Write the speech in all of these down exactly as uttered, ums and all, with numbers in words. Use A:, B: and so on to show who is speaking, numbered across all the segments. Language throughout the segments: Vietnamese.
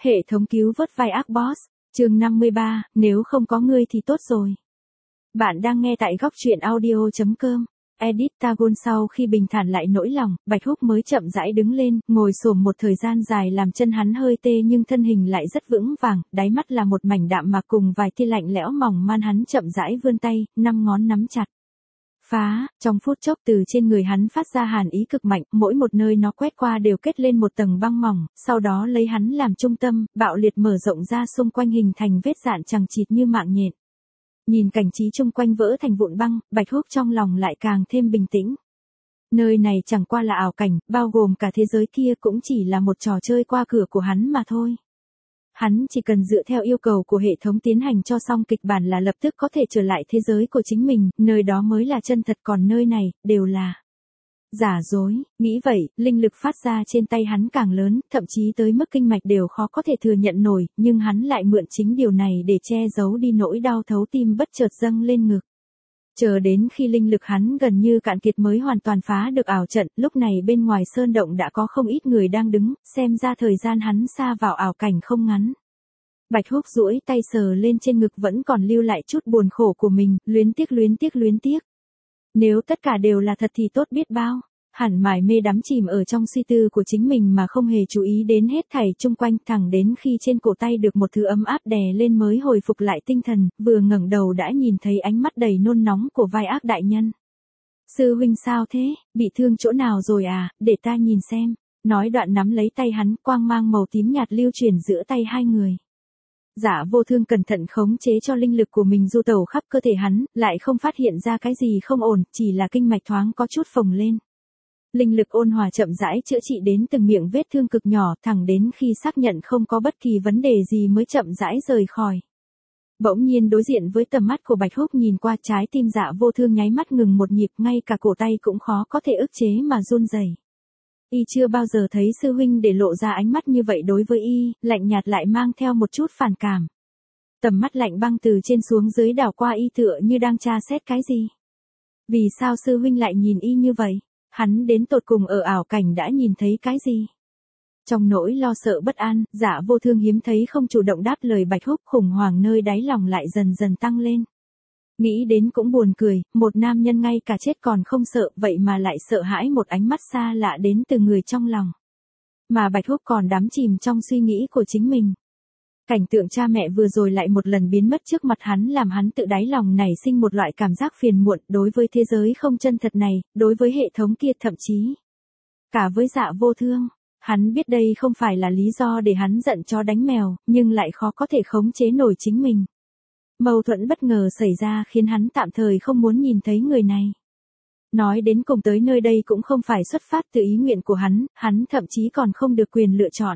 A: Hệ thống cứu vớt vai ác boss, chương năm mươi ba, nếu không có ngươi thì tốt rồi. Bạn đang nghe tại góc truyện audio chấm com. Edit Tagon sau khi bình thản lại nỗi lòng, Bạch Húc mới chậm rãi đứng lên, ngồi xổm một thời gian dài làm chân hắn hơi tê nhưng thân hình lại rất vững vàng, đáy mắt là một mảnh đạm mạc cùng vài tia lạnh lẽo mỏng man hắn chậm rãi vươn tay, năm ngón nắm chặt. Phá, trong phút chốc từ trên người hắn phát ra hàn ý cực mạnh, mỗi một nơi nó quét qua đều kết lên một tầng băng mỏng, sau đó lấy hắn làm trung tâm, bạo liệt mở rộng ra xung quanh hình thành vết dạn chằng chịt như mạng nhện. Nhìn cảnh trí chung quanh vỡ thành vụn băng, Bạch Húc trong lòng lại càng thêm bình tĩnh. Nơi này chẳng qua là ảo cảnh, bao gồm cả thế giới kia cũng chỉ là một trò chơi qua cửa của hắn mà thôi. Hắn chỉ cần dựa theo yêu cầu của hệ thống tiến hành cho xong kịch bản là lập tức có thể trở lại thế giới của chính mình, nơi đó mới là chân thật còn nơi này, đều là giả dối. Nghĩ vậy, linh lực phát ra trên tay hắn càng lớn, thậm chí tới mức kinh mạch đều khó có thể thừa nhận nổi, nhưng hắn lại mượn chính điều này để che giấu đi nỗi đau thấu tim bất chợt dâng lên ngực. Chờ đến khi linh lực hắn gần như cạn kiệt mới hoàn toàn phá được ảo trận, lúc này bên ngoài sơn động đã có không ít người đang đứng, xem ra thời gian hắn sa vào ảo cảnh không ngắn. Bạch Húc duỗi tay sờ lên trên ngực vẫn còn lưu lại chút buồn khổ của mình, luyến tiếc luyến tiếc luyến tiếc. Nếu tất cả đều là thật thì tốt biết bao. Hẳn mải mê đắm chìm ở trong suy tư của chính mình mà không hề chú ý đến hết thảy chung quanh, thẳng đến khi trên cổ tay được một thứ ấm áp đè lên mới hồi phục lại tinh thần, vừa ngẩng đầu đã nhìn thấy ánh mắt đầy nôn nóng của vai ác đại nhân. Sư huynh sao thế, bị thương chỗ nào rồi à, để ta nhìn xem. Nói đoạn nắm lấy tay hắn, quang mang màu tím nhạt lưu chuyển giữa tay hai người. Dạ Vô Thương cẩn thận khống chế cho linh lực của mình du tẩu khắp cơ thể hắn, lại không phát hiện ra cái gì không ổn, chỉ là kinh mạch thoáng có chút phồng lên. Linh lực ôn hòa chậm rãi chữa trị đến từng miệng vết thương cực nhỏ, thẳng đến khi xác nhận không có bất kỳ vấn đề gì mới chậm rãi rời khỏi. Bỗng nhiên đối diện với tầm mắt của Bạch Húc nhìn qua, trái tim Dạ Vô Thương nháy mắt ngừng một nhịp, ngay cả cổ tay cũng khó có thể ức chế mà run rẩy. Y chưa bao giờ thấy sư huynh để lộ ra ánh mắt như vậy đối với y, lạnh nhạt lại mang theo một chút phản cảm. Tầm mắt lạnh băng từ trên xuống dưới đảo qua y tựa như đang tra xét cái gì. Vì sao sư huynh lại nhìn y như vậy? Hắn đến tột cùng ở ảo cảnh đã nhìn thấy cái gì? Trong nỗi lo sợ bất an, Dạ Vô Thương hiếm thấy không chủ động đáp lời Bạch Húc, khủng hoảng nơi đáy lòng lại dần dần tăng lên. Nghĩ đến cũng buồn cười, một nam nhân ngay cả chết còn không sợ, vậy mà lại sợ hãi một ánh mắt xa lạ đến từ người trong lòng. Mà Bạch Húc còn đắm chìm trong suy nghĩ của chính mình. Cảnh tượng cha mẹ vừa rồi lại một lần biến mất trước mặt hắn, làm hắn tự đáy lòng nảy sinh một loại cảm giác phiền muộn đối với thế giới không chân thật này, đối với hệ thống kia, thậm chí cả với Dạ Vô Thương. Hắn biết đây không phải là lý do để hắn giận chó đánh mèo, nhưng lại khó có thể khống chế nổi chính mình. Mâu thuẫn bất ngờ xảy ra khiến hắn tạm thời không muốn nhìn thấy người này. Nói đến cùng tới nơi đây cũng không phải xuất phát từ ý nguyện của hắn, hắn thậm chí còn không được quyền lựa chọn.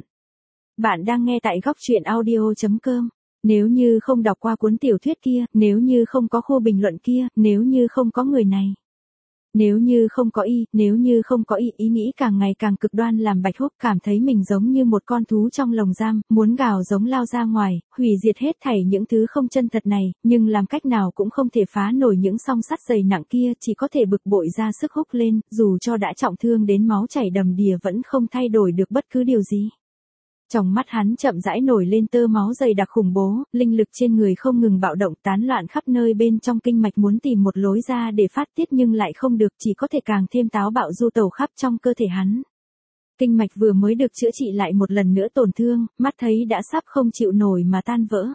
A: Bạn đang nghe tại góc truyện audio chấm com. Nếu như không đọc qua cuốn tiểu thuyết kia, nếu như không có khu bình luận kia, nếu như không có người này. Nếu như không có y, nếu như không có y, ý nghĩ càng ngày càng cực đoan làm Bạch Húc cảm thấy mình giống như một con thú trong lồng giam, muốn gào giống lao ra ngoài, hủy diệt hết thảy những thứ không chân thật này, nhưng làm cách nào cũng không thể phá nổi những song sắt dày nặng kia, chỉ có thể bực bội ra sức húc lên, dù cho đã trọng thương đến máu chảy đầm đìa vẫn không thay đổi được bất cứ điều gì. Trong mắt hắn chậm rãi nổi lên tơ máu dày đặc khủng bố, linh lực trên người không ngừng bạo động tán loạn khắp nơi bên trong kinh mạch, muốn tìm một lối ra để phát tiết nhưng lại không được, chỉ có thể càng thêm táo bạo du tẩu khắp trong cơ thể hắn. Kinh mạch vừa mới được chữa trị lại một lần nữa tổn thương, mắt thấy đã sắp không chịu nổi mà tan vỡ.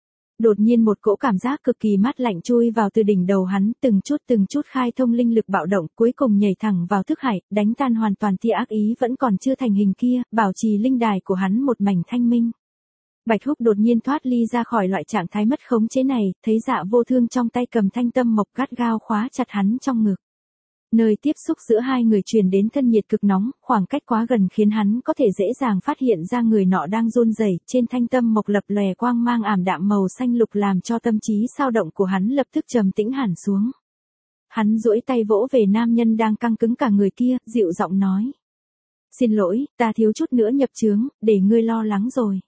A: Đột nhiên một cỗ cảm giác cực kỳ mát lạnh chui vào từ đỉnh đầu hắn, từng chút từng chút khai thông linh lực bạo động, cuối cùng nhảy thẳng vào thức hải, đánh tan hoàn toàn tia ác ý vẫn còn chưa thành hình kia, bảo trì linh đài của hắn một mảnh thanh minh. Bạch Húc đột nhiên thoát ly ra khỏi loại trạng thái mất khống chế này, thấy Dạ Vô Thương trong tay cầm thanh tâm mộc gắt gao khóa chặt hắn trong ngực. Nơi tiếp xúc giữa hai người truyền đến thân nhiệt cực nóng, khoảng cách quá gần khiến hắn có thể dễ dàng phát hiện ra người nọ đang run rẩy, trên thanh tâm mộc lập lòe quang mang ảm đạm màu xanh lục làm cho tâm trí sao động của hắn lập tức trầm tĩnh hẳn xuống. Hắn duỗi tay vỗ về nam nhân đang căng cứng cả người kia, dịu giọng nói: "Xin lỗi, ta thiếu chút nữa nhập chướng, để ngươi lo lắng rồi."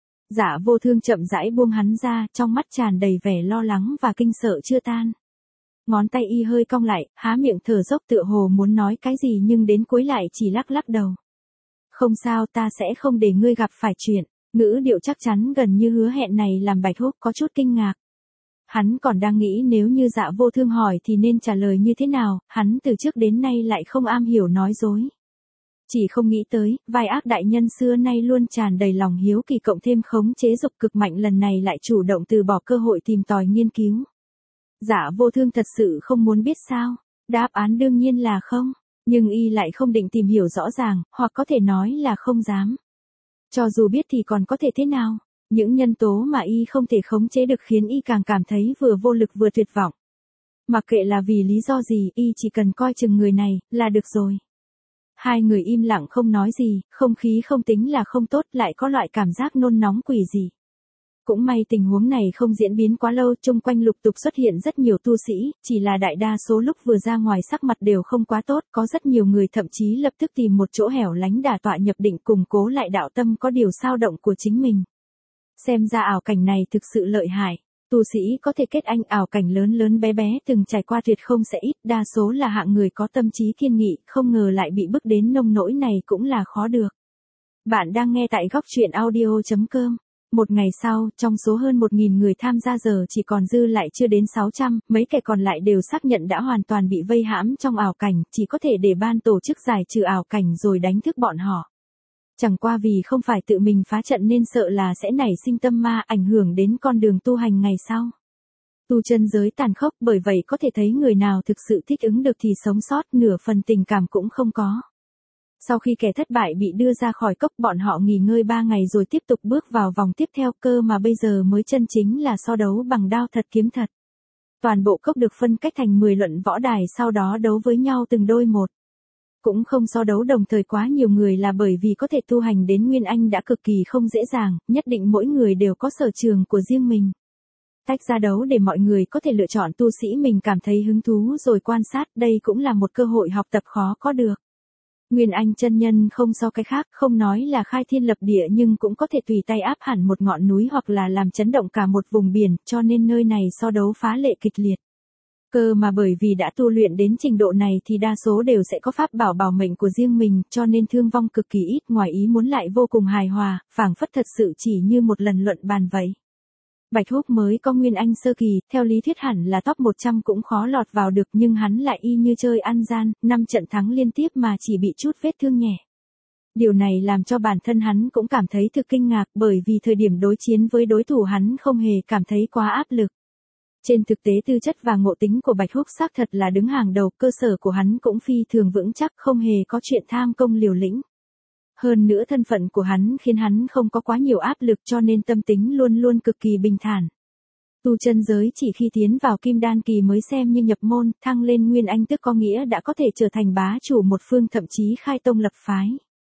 A: Dạ Vô Thương chậm rãi buông hắn ra, trong mắt tràn đầy vẻ lo lắng và kinh sợ chưa tan. Ngón tay y hơi cong lại, há miệng thở dốc tựa hồ muốn nói cái gì nhưng đến cuối lại chỉ lắc lắc đầu. "Không sao, ta sẽ không để ngươi gặp phải chuyện." Ngữ điệu chắc chắn gần như hứa hẹn này làm Bạch Húc có chút kinh ngạc. Hắn còn đang nghĩ nếu như Dạ Vô Thương hỏi thì nên trả lời như thế nào, hắn từ trước đến nay lại không am hiểu nói dối. Chỉ không nghĩ tới, vai ác đại nhân xưa nay luôn tràn đầy lòng hiếu kỳ cộng thêm khống chế dục cực mạnh lần này lại chủ động từ bỏ cơ hội tìm tòi nghiên cứu. Dạ Vô Thương thật sự không muốn biết sao? Đáp án đương nhiên là không, nhưng y lại không định tìm hiểu rõ ràng, hoặc có thể nói là không dám. Cho dù biết thì còn có thể thế nào? Những nhân tố mà y không thể khống chế được khiến y càng cảm thấy vừa vô lực vừa tuyệt vọng. Mặc kệ là vì lý do gì, y chỉ cần coi chừng người này, là được rồi. Hai người im lặng không nói gì, không khí không tính là không tốt, lại có loại cảm giác nôn nóng quỷ dị. Cũng may tình huống này không diễn biến quá lâu, chung quanh lục tục xuất hiện rất nhiều tu sĩ, chỉ là đại đa số lúc vừa ra ngoài sắc mặt đều không quá tốt, có rất nhiều người thậm chí lập tức tìm một chỗ hẻo lánh đả tọa nhập định củng cố lại đạo tâm có điều xao động của chính mình. Xem ra ảo cảnh này thực sự lợi hại. Tu sĩ có thể kết anh ảo cảnh lớn lớn bé bé từng trải qua tuyệt không sẽ ít, đa số là hạng người có tâm trí kiên nghị, không ngờ lại bị bức đến nông nỗi này cũng là khó được. Bạn đang nghe tại góc truyện audio chấm com. Một ngày sau, trong số hơn một nghìn người tham gia giờ chỉ còn dư lại chưa đến sáu trăm, mấy kẻ còn lại đều xác nhận đã hoàn toàn bị vây hãm trong ảo cảnh, chỉ có thể để ban tổ chức giải trừ ảo cảnh rồi đánh thức bọn họ. Chẳng qua vì không phải tự mình phá trận nên sợ là sẽ nảy sinh tâm ma ảnh hưởng đến con đường tu hành ngày sau. Tu chân giới tàn khốc, bởi vậy có thể thấy người nào thực sự thích ứng được thì sống sót, nửa phần tình cảm cũng không có. Sau khi kẻ thất bại bị đưa ra khỏi cốc, bọn họ nghỉ ngơi ba ngày rồi tiếp tục bước vào vòng tiếp theo, cơ mà bây giờ mới chân chính là so đấu bằng đao thật kiếm thật. Toàn bộ cốc được phân cách thành mười luận võ đài, sau đó đấu với nhau từng đôi một. Cũng không so đấu đồng thời quá nhiều người là bởi vì có thể tu hành đến Nguyên Anh đã cực kỳ không dễ dàng, nhất định mỗi người đều có sở trường của riêng mình. Tách ra đấu để mọi người có thể lựa chọn tu sĩ mình cảm thấy hứng thú rồi quan sát, đây cũng là một cơ hội học tập khó có được. Nguyên Anh chân nhân không so cái khác, không nói là khai thiên lập địa nhưng cũng có thể tùy tay áp hẳn một ngọn núi hoặc là làm chấn động cả một vùng biển, cho nên nơi này so đấu phá lệ kịch liệt. Cơ mà bởi vì đã tu luyện đến trình độ này thì đa số đều sẽ có pháp bảo bảo mệnh của riêng mình, cho nên thương vong cực kỳ ít, ngoài ý muốn lại vô cùng hài hòa, phảng phất thật sự chỉ như một lần luận bàn vậy. Bạch Húc mới có Nguyên Anh sơ kỳ, theo lý thuyết hẳn là top một trăm cũng khó lọt vào được, nhưng hắn lại y như chơi ăn gian, năm trận thắng liên tiếp mà chỉ bị chút vết thương nhẹ. Điều này làm cho bản thân hắn cũng cảm thấy thực kinh ngạc, bởi vì thời điểm đối chiến với đối thủ hắn không hề cảm thấy quá áp lực. Trên thực tế tư chất và ngộ tính của Bạch Húc xác thật là đứng hàng đầu, cơ sở của hắn cũng phi thường vững chắc, không hề có chuyện tham công liều lĩnh. Hơn nữa thân phận của hắn khiến hắn không có quá nhiều áp lực, cho nên tâm tính luôn luôn cực kỳ bình thản. Tu chân giới chỉ khi tiến vào kim đan kỳ mới xem như nhập môn, thăng lên Nguyên Anh tức có nghĩa đã có thể trở thành bá chủ một phương, thậm chí khai tông lập phái.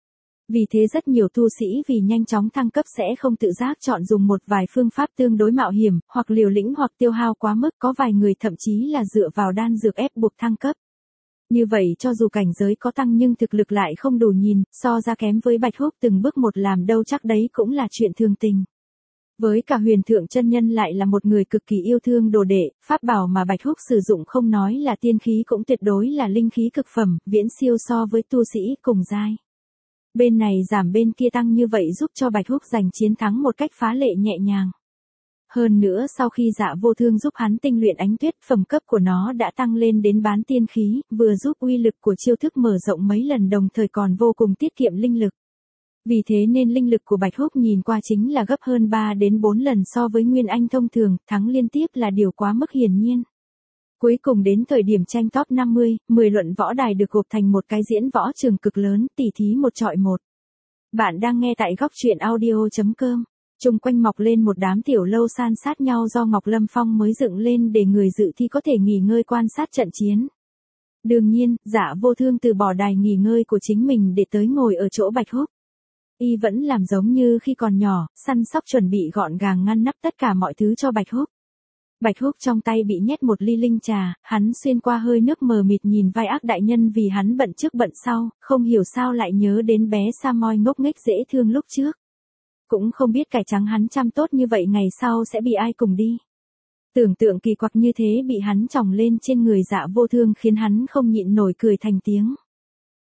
A: Vì thế rất nhiều tu sĩ vì nhanh chóng thăng cấp sẽ không tự giác chọn dùng một vài phương pháp tương đối mạo hiểm, hoặc liều lĩnh hoặc tiêu hao quá mức, có vài người thậm chí là dựa vào đan dược ép buộc thăng cấp. Như vậy cho dù cảnh giới có tăng nhưng thực lực lại không đủ nhìn, so ra kém với Bạch Húc từng bước một làm đâu chắc đấy cũng là chuyện thường tình. Với cả Huyền Thượng chân nhân lại là một người cực kỳ yêu thương đồ đệ, pháp bảo mà Bạch Húc sử dụng không nói là tiên khí cũng tuyệt đối là linh khí cực phẩm, viễn siêu so với tu sĩ cùng giai. Bên này giảm bên kia tăng, như vậy giúp cho Bạch Húc giành chiến thắng một cách phá lệ nhẹ nhàng. Hơn nữa sau khi Dạ Vô Thương giúp hắn tinh luyện ánh tuyết, phẩm cấp của nó đã tăng lên đến bán tiên khí, vừa giúp uy lực của chiêu thức mở rộng mấy lần đồng thời còn vô cùng tiết kiệm linh lực. Vì thế nên linh lực của Bạch Húc nhìn qua chính là gấp hơn ba đến bốn lần so với Nguyên Anh thông thường, thắng liên tiếp là điều quá mức hiển nhiên. Cuối cùng đến thời điểm tranh top năm mươi, mười luận võ đài được gộp thành một cái diễn võ trường cực lớn, tỉ thí một chọi một. Bạn đang nghe tại góc truyện audio chấm com. Chung quanh mọc lên một đám tiểu lâu san sát nhau do Ngọc Lâm Phong mới dựng lên để người dự thi có thể nghỉ ngơi quan sát trận chiến. Đương nhiên, Dạ Vô Thương từ bỏ đài nghỉ ngơi của chính mình để tới ngồi ở chỗ Bạch Húc. Y vẫn làm giống như khi còn nhỏ, săn sóc chuẩn bị gọn gàng ngăn nắp tất cả mọi thứ cho Bạch Húc. Bạch Húc trong tay bị nhét một ly linh trà, hắn xuyên qua hơi nước mờ mịt nhìn vai ác đại nhân vì hắn bận trước bận sau, không hiểu sao lại nhớ đến bé Sa Moi ngốc nghếch dễ thương lúc trước. Cũng không biết cải trắng hắn chăm tốt như vậy ngày sau sẽ bị ai cùng đi. Tưởng tượng kỳ quặc như thế bị hắn chồng lên trên người Dạ Vô Thương khiến hắn không nhịn nổi cười thành tiếng.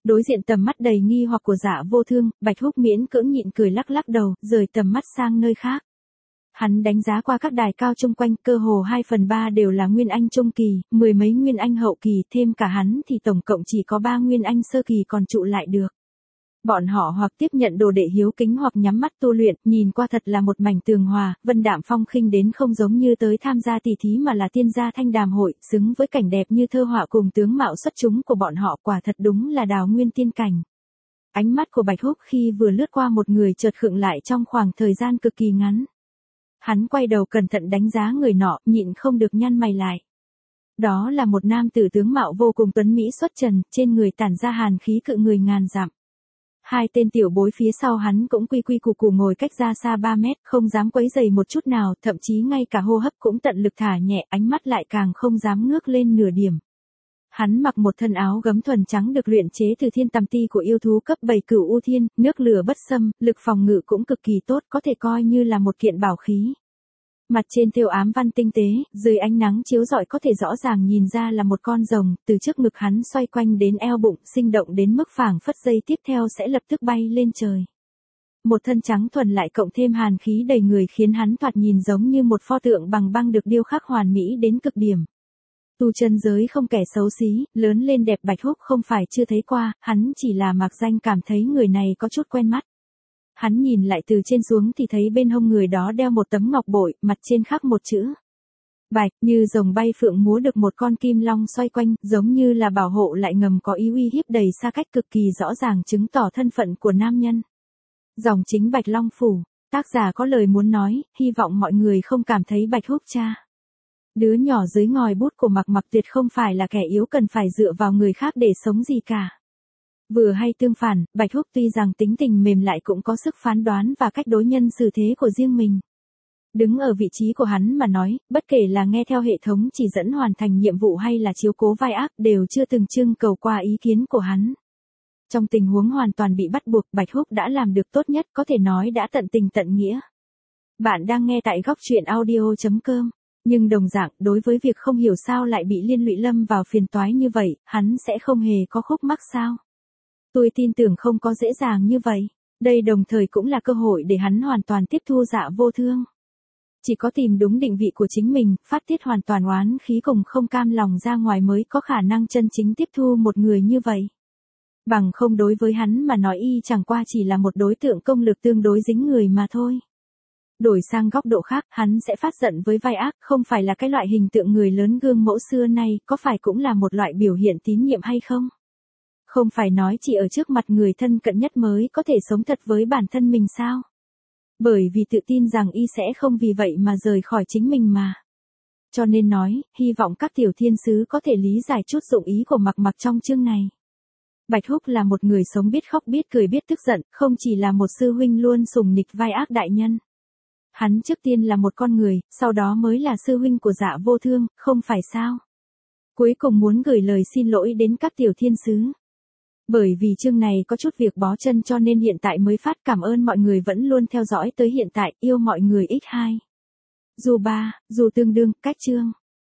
A: Đối diện tầm mắt đầy nghi hoặc của Dạ Vô Thương, Bạch Húc miễn cưỡng nhịn cười lắc lắc đầu, rời tầm mắt sang nơi khác. Hắn đánh giá qua các đài cao chung quanh, cơ hồ hai phần ba đều là Nguyên Anh trung kỳ, mười mấy Nguyên Anh hậu kỳ, thêm cả hắn thì tổng cộng chỉ có ba Nguyên Anh sơ kỳ còn trụ lại được. Bọn họ hoặc tiếp nhận đồ đệ hiếu kính hoặc nhắm mắt tu luyện, nhìn qua thật là một mảnh tường hòa, vân đạm phong khinh đến không giống như tới tham gia tỷ thí mà là tiên gia thanh đàm hội, xứng với cảnh đẹp như thơ họa cùng tướng mạo xuất chúng của bọn họ, quả thật đúng là đào nguyên tiên cảnh. Ánh mắt của Bạch Húc khi vừa lướt qua một người chợt khựng lại trong khoảng thời gian cực kỳ ngắn. Hắn quay đầu cẩn thận đánh giá người nọ, nhịn không được nhăn mày lại. Đó là một nam tử tướng mạo vô cùng tuấn mỹ xuất trần, trên người tản ra hàn khí cự người ngàn dặm. Hai tên tiểu bối phía sau hắn cũng quy quy củ củ ngồi cách ra xa ba mét, không dám quấy rầy một chút nào, thậm chí ngay cả hô hấp cũng tận lực thả nhẹ, ánh mắt lại càng không dám ngước lên nửa điểm. Hắn mặc một thân áo gấm thuần trắng được luyện chế từ thiên tầm ti của yêu thú cấp bảy cửu u thiên, nước lửa bất xâm, lực phòng ngự cũng cực kỳ tốt, có thể coi như là một kiện bảo khí. Mặt trên thêu ám văn tinh tế, dưới ánh nắng chiếu rọi có thể rõ ràng nhìn ra là một con rồng, từ trước ngực hắn xoay quanh đến eo bụng, sinh động đến mức phảng phất giây tiếp theo sẽ lập tức bay lên trời. Một thân trắng thuần lại cộng thêm hàn khí đầy người khiến hắn thoạt nhìn giống như một pho tượng bằng băng được điêu khắc hoàn mỹ đến cực điểm. Tu chân giới không kẻ xấu xí, lớn lên đẹp. Bạch Húc không phải chưa thấy qua, hắn chỉ là mạc danh cảm thấy người này có chút quen mắt. Hắn nhìn lại từ trên xuống thì thấy bên hông người đó đeo một tấm ngọc bội, mặt trên khắc một chữ Bạch, như rồng bay phượng múa được một con kim long xoay quanh, giống như là bảo hộ lại ngầm có ý uy hiếp đầy xa cách cực kỳ rõ ràng chứng tỏ thân phận của nam nhân. Dòng chính Bạch Long Phủ, tác giả có lời muốn nói, hy vọng mọi người không cảm thấy Bạch Húc cha. Đứa nhỏ dưới ngòi bút của Mạc Mặc tuyệt không phải là kẻ yếu cần phải dựa vào người khác để sống gì cả. Vừa hay tương phản, Bạch Húc tuy rằng tính tình mềm lại cũng có sức phán đoán và cách đối nhân xử thế của riêng mình. Đứng ở vị trí của hắn mà nói, bất kể là nghe theo hệ thống chỉ dẫn hoàn thành nhiệm vụ hay là chiếu cố vai ác đều chưa từng trưng cầu qua ý kiến của hắn. Trong tình huống hoàn toàn bị bắt buộc, Bạch Húc đã làm được tốt nhất, có thể nói đã tận tình tận nghĩa. Bạn đang nghe tại góc truyện audio chấm com. Nhưng đồng dạng, đối với việc không hiểu sao lại bị liên lụy lâm vào phiền toái như vậy, hắn sẽ không hề có khúc mắc sao. Tôi tin tưởng không có dễ dàng như vậy. Đây đồng thời cũng là cơ hội để hắn hoàn toàn tiếp thu Dạ Vô Thương. Chỉ có tìm đúng định vị của chính mình, phát tiết hoàn toàn oán khí cùng không cam lòng ra ngoài mới có khả năng chân chính tiếp thu một người như vậy. Bằng không đối với hắn mà nói y chẳng qua chỉ là một đối tượng công lực tương đối dính người mà thôi. Đổi sang góc độ khác, hắn sẽ phát giận với vai ác, không phải là cái loại hình tượng người lớn gương mẫu xưa nay, có phải cũng là một loại biểu hiện tín nhiệm hay không? Không phải nói chỉ ở trước mặt người thân cận nhất mới có thể sống thật với bản thân mình sao? Bởi vì tự tin rằng y sẽ không vì vậy mà rời khỏi chính mình mà. Cho nên nói, hy vọng các tiểu thiên sứ có thể lý giải chút dụng ý của Mạc Mặc trong chương này. Bạch Húc là một người sống biết khóc biết cười biết tức giận, không chỉ là một sư huynh luôn sùng nịch vai ác đại nhân. Hắn trước tiên là một con người, sau đó mới là sư huynh của Dạ Vô Thương, không phải sao? Cuối cùng muốn gửi lời xin lỗi đến các tiểu thiên sứ. Bởi vì chương này có chút việc bó chân cho nên hiện tại mới phát, cảm ơn mọi người vẫn luôn theo dõi tới hiện tại, yêu mọi người x hai. Dù ba, dù tương đương, cách chương.